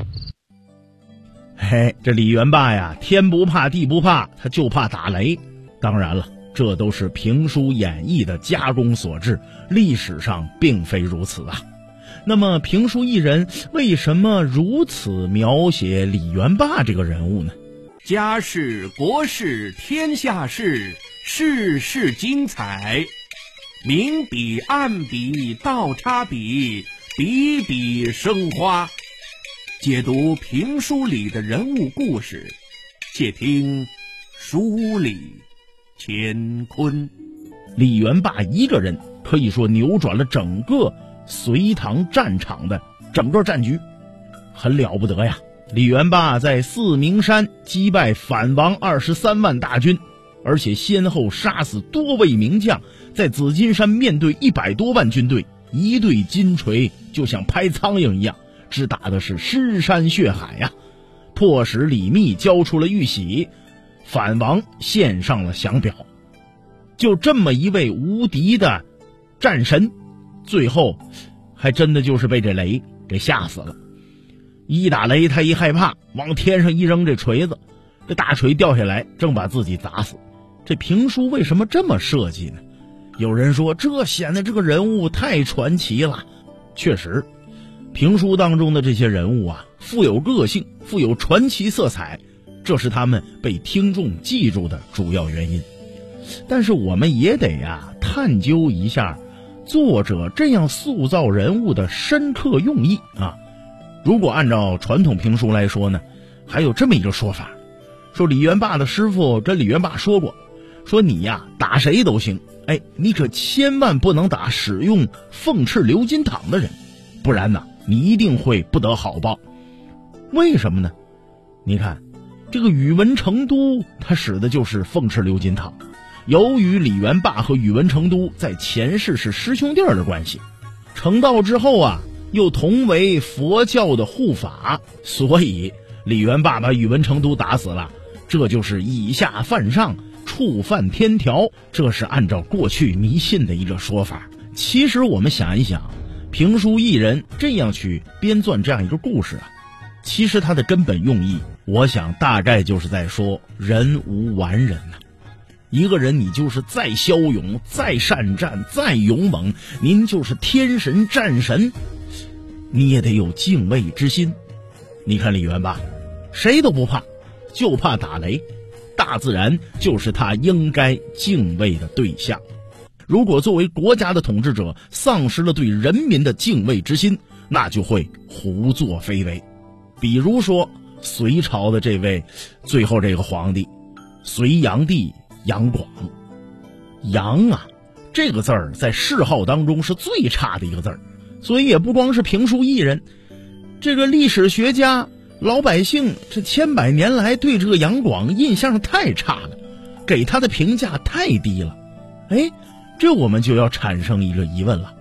嘿，这李元霸呀，天不怕地不怕，他就怕打雷。当然了，这都是评书演绎的加工所致，历史上并非如此啊。那么评书艺人为什么如此描写李元霸这个人物呢？ 家事国事天下事，事事精彩，明笔暗笔倒插笔，笔笔生花。解读评书里的人物故事，且听书里乾坤。 李元霸一个人可以说扭转了整个隋唐战场的整个战局，很了不得呀。李元霸在四明山击败反王23万大军，而且先后杀死多位名将，在紫金山面对100多万军队，一对金锤就像拍苍蝇一样，只打的是尸山血海呀，迫使李密交出了玉玺，反王献上了降表。就这么一位无敌的战神，最后还真的就是被这雷给吓死了。一打雷他一害怕，往天上一扔这锤子，这大锤掉下来正把自己砸死。这评书为什么这么设计呢？有人说这显得这个人物太传奇了。确实，评书当中的这些人物啊，富有个性，富有传奇色彩，这是他们被听众记住的主要原因。但是我们也得探究一下作者这样塑造人物的深刻用意啊。如果按照传统评书来说呢，还有这么一个说法，说李元霸的师傅跟李元霸说过，说你打谁都行，你可千万不能打使用凤翅鎏金镗的人，不然你一定会不得好报。为什么呢？你看这个宇文成都他使的就是凤翅鎏金镗，由于李元霸和宇文成都在前世是师兄弟的关系，成道之后又同为佛教的护法，所以李元霸把宇文成都打死了，这就是以下犯上，触犯天条，这是按照过去迷信的一个说法。其实我们想一想，评书艺人这样去编撰这样一个故事其实它的根本用意，我想大概就是在说人无完人一个人你就是再骁勇，再善战，再勇猛，您就是天神战神，你也得有敬畏之心。你看李元霸谁都不怕，就怕打雷，大自然就是他应该敬畏的对象。如果作为国家的统治者丧失了对人民的敬畏之心，那就会胡作非为。比如说隋朝的这位最后这个皇帝隋炀帝杨广，杨这个字儿在谥号当中是最差的一个字儿，所以也不光是评书艺人，这个历史学家老百姓这千百年来对这个杨广印象太差了，给他的评价太低了。这我们就要产生一个疑问了，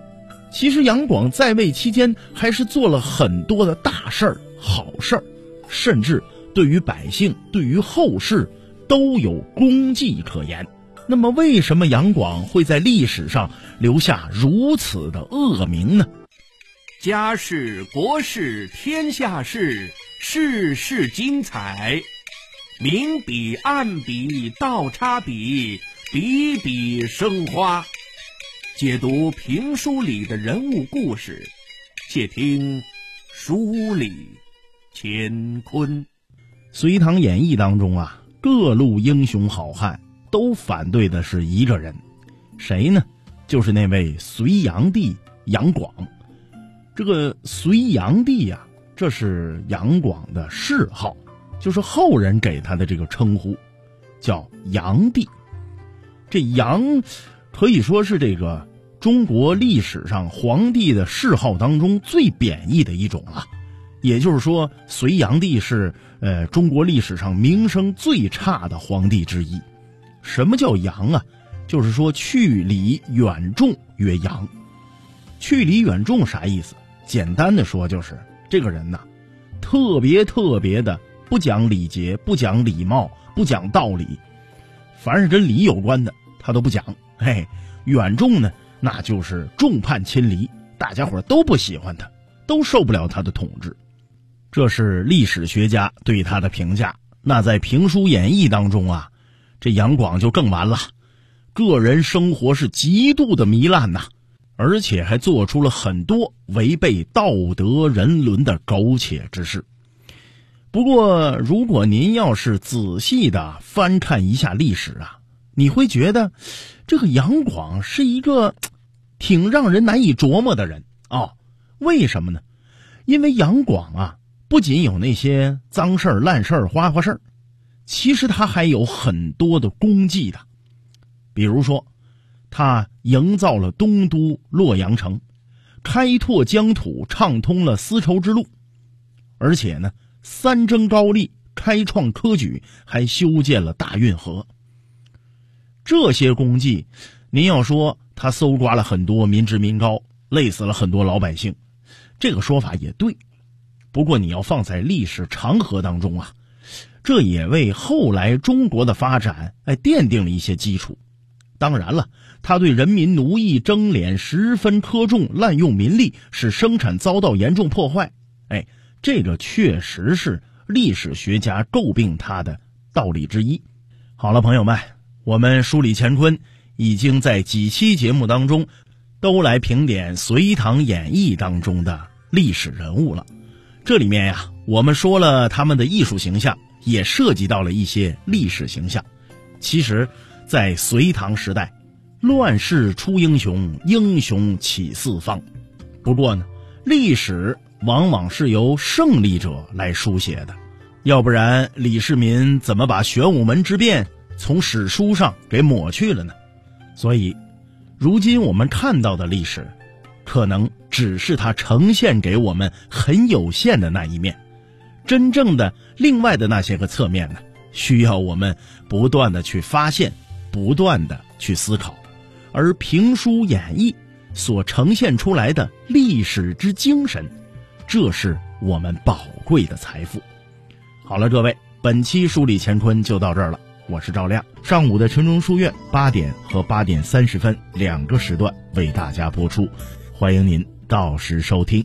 其实杨广在位期间还是做了很多的大事儿、好事儿，甚至对于百姓、对于后世都有功绩可言。那么为什么杨广会在历史上留下如此的恶名呢？ 家事国事天下事，事事精彩，明笔暗笔倒插笔，笔笔生花。解读评书里的人物故事，且听书里乾坤。 隋唐演义当中啊，各路英雄好汉都反对的是一个人，谁呢？就是那位隋炀帝杨广。这个隋炀帝啊，这是杨广的谥号，就是后人给他的这个称呼，叫炀帝。这炀可以说是这个中国历史上皇帝的谥号当中最贬义的一种了。也就是说，隋炀帝是中国历史上名声最差的皇帝之一。什么叫炀啊？就是说去礼远重曰炀。去礼远重啥意思？简单的说就是这个人呐，特别的不讲礼节，不讲礼貌，不讲道理，凡是跟礼有关的他都不讲。嘿，远重呢，那就是众叛亲离，大家伙都不喜欢他，都受不了他的统治。这是历史学家对他的评价。那在评书演义当中啊，这杨广就更完了，个人生活是极度的糜烂呐，而且还做出了很多违背道德人伦的苟且之事。不过如果您要是仔细的翻看一下历史啊，你会觉得这个杨广是一个挺让人难以琢磨的人哦。为什么呢？因为杨广啊，不仅有那些脏事儿、烂事儿、花花事儿，其实他还有很多的功绩的。比如说，他营造了东都洛阳城，开拓疆土，畅通了丝绸之路，而且呢，三征高丽，开创科举，还修建了大运河。这些功绩，您要说他搜刮了很多民脂民膏，累死了很多老百姓，这个说法也对。不过你要放在历史长河当中啊，这也为后来中国的发展奠定了一些基础。当然了，他对人民奴役征敛十分苛重，滥用民力，使生产遭到严重破坏。这个确实是历史学家诟病他的道理之一。好了，朋友们，我们书里乾坤已经在几期节目当中都来评点隋唐演义当中的历史人物了。这里面呀，我们说了他们的艺术形象，也涉及到了一些历史形象。其实在隋唐时代，乱世出英雄，英雄起四方。不过呢，历史往往是由胜利者来书写的，要不然李世民怎么把玄武门之变从史书上给抹去了呢？所以如今我们看到的历史，可能只是它呈现给我们很有限的那一面，真正的另外的那些个侧面呢，需要我们不断的去发现，不断的去思考。而评书演义所呈现出来的历史之精神，这是我们宝贵的财富。好了，各位，本期书里乾坤就到这儿了。我是赵亮，上午的晨钟书院8点和8点30分2个时段为大家播出，欢迎您到时收听。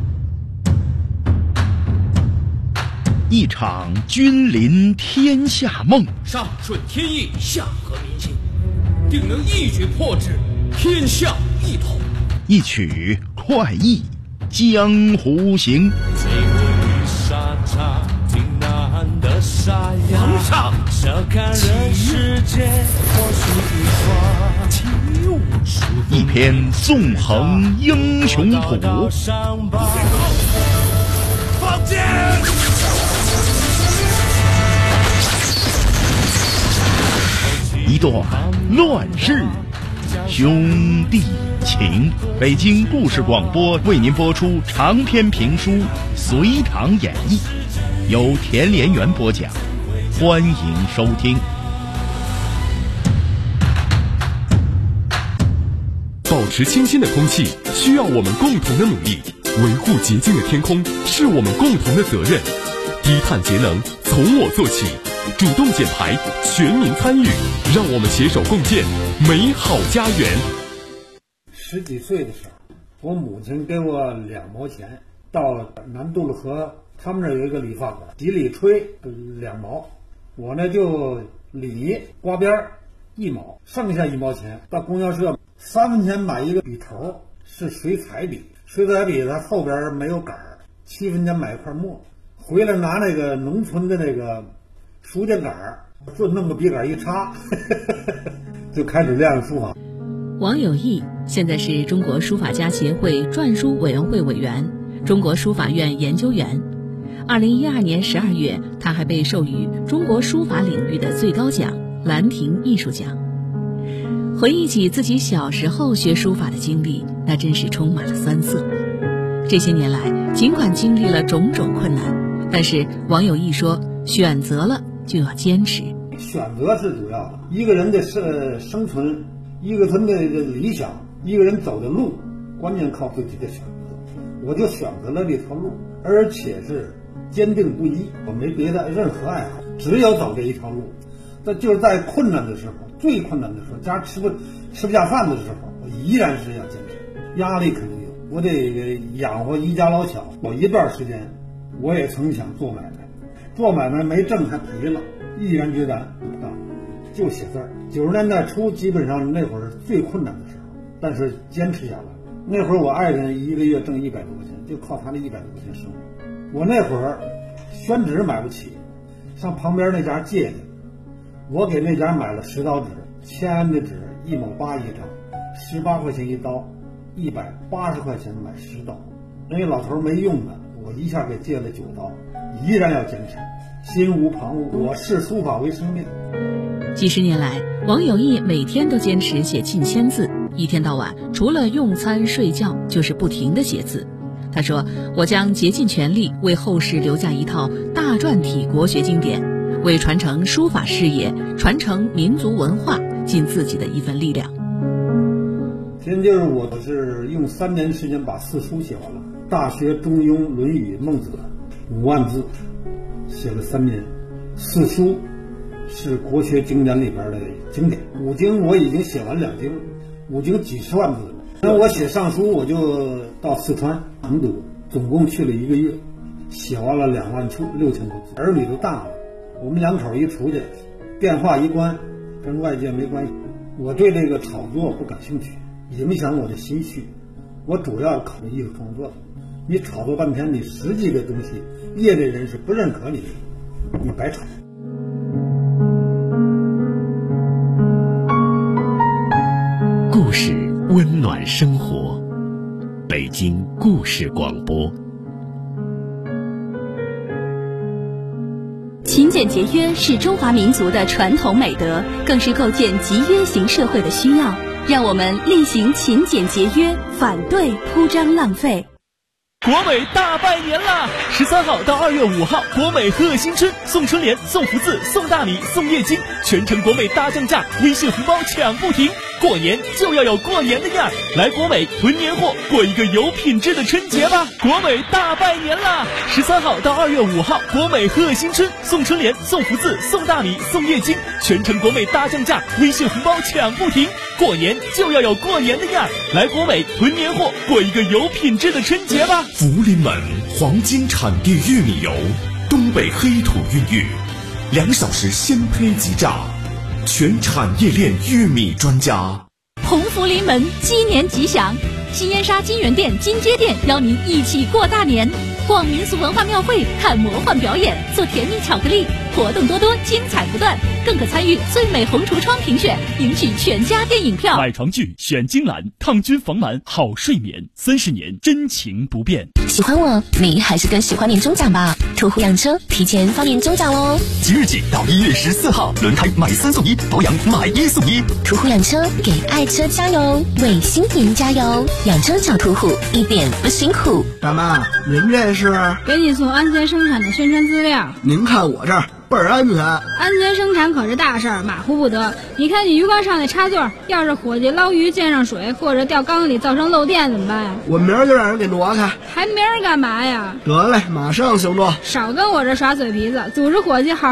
一场君临天下梦， 上顺天意，下合民心，定能一举破之，天下一统。 一曲快意江湖行。 皇上， 一篇纵横英雄谱， 放箭！ 一段乱世兄弟情。北京故事广播为您播出长篇评书《隋唐演义》，由田连元播讲，欢迎收听。 报持清新的空气需要我们共同的努力，维护洁净的天空是我们共同的责任。低碳节能从我做起，主动减排，全民参与，让我们携手共建美好家园。 10几岁的时候，我母亲给我2毛钱，到南渡了河，他们这有一个理发馆，几里吹2毛，我呢就理刮边1毛，剩下1毛钱到供销社3分钱买一个笔头，是水彩笔，水彩笔它后边没有杆，7分钱买一块墨，回来拿那个农村的那个书架杆，就弄个笔杆一插，就开始练书法。 王有义现在是中国书法家协会篆书委员会委员、中国书法院研究员。2012年12月，他还被授予中国书法领域的最高奖兰亭艺术奖。回忆起自己小时候学书法的经历，那真是充满了酸涩。这些年来，尽管经历了种种困难，但是王有义说，选择了就要坚持。 选择是主要的，一个人的生存，一个人的理想，一个人走的路，关键靠自己的选择。我就选择了这条路，而且是坚定不移，我没别的任何爱好，只有走这一条路。这就是在困难的时候，最困难的时候，家吃不下饭的时候，我依然是要坚持。压力肯定有，我得养活一家老小。有一段时间，我也曾想做买卖，做买卖没挣还赔了，毅然决然啊，就写字儿。90年代初，基本上那会儿最困难的时候，但是坚持下来。那会儿我爱人1个月挣100多块钱，就靠他那100多块钱生活。我那会儿宣纸买不起，上旁边那家借去，我给那家买了10刀纸，签的纸1毛8一张，18块钱一刀，180块钱买10刀。人家老头没用的，我一下给借了9刀，依然要坚持，心无旁骛，我视书法为生命。 几十年来，王有义每天都坚持写近1000字，一天到晚除了用餐睡觉就是不停地写字。他说，我将竭尽全力为后世留下一套大篆体国学经典，为传承书法事业、传承民族文化尽自己的一份力量。 现在我是用3年时间把4书写完了，《大学》《中庸》《论语》《孟子》5万字，写了3年。4书是国学经典里边的经典，5经我已经写完2经，5经几十万字了。那我写上书，我就到四川成都，总共去了1个月，写完了26000多字。儿女都大了，我们2口一出去，电话一关，跟外界没关系。我对这个炒作不感兴趣，影响我的心绪。我主要考虑艺术创作。你炒作半天，你实际的东西，业内人士不认可你，你白炒。 故事温暖生活，北京故事广播。 勤俭节约是中华民族的传统美德，更是构建集约型社会的需要。让我们厉行勤俭节约，反对铺张浪费。 国美大拜年啦！13号到2月5号，国美贺新春，送春联、送福字、送大米、送液晶，全程国美大降价，微信红包抢不停。过年就要有过年的样儿，来国美囤年货，过一个有品质的春节吧！国美大拜年啦！13号到2月5号，国美贺新春，送春联、送福字、送大米、送液晶，全程国美大降价，微信红包抢不停。过年就要有过年的样儿，来国美囤年货，过一个有品质的春节吧！ 福临门黄金产地玉米油，东北黑土孕育，2小时鲜胚即榨，全产业链玉米专家。 鸿福临门，鸡年吉祥！西燕沙金源店、金街店邀您一起过大年，逛民俗文化庙会，看魔幻表演，做甜蜜巧克力，活动多多，精彩不断，更可参与最美红橱窗评选，赢取全家电影票。 买床具选金兰，抗菌防螨，好睡眠，30年真情不变。 喜欢我，你还是更喜欢年终奖吧？途虎养车提前发年终奖喽！ 即日起到1月14号，轮胎买3送1，保养买1送1。 途虎养车给爱车加油，为新年加油！养车找途虎，一点不辛苦。 大妈，您这是？ 给你送安全生产的宣传资料。 您看我这儿倍儿安全。 安全生产可是大事儿，马虎不得。你看你鱼缸上那插座，要是伙计捞鱼溅上水，或者掉缸里造成漏电怎么办呀？ 我明儿就让人给挪开。 还明儿干嘛呀？ 得嘞，马上行动。 少跟我这耍嘴皮子，组织伙计好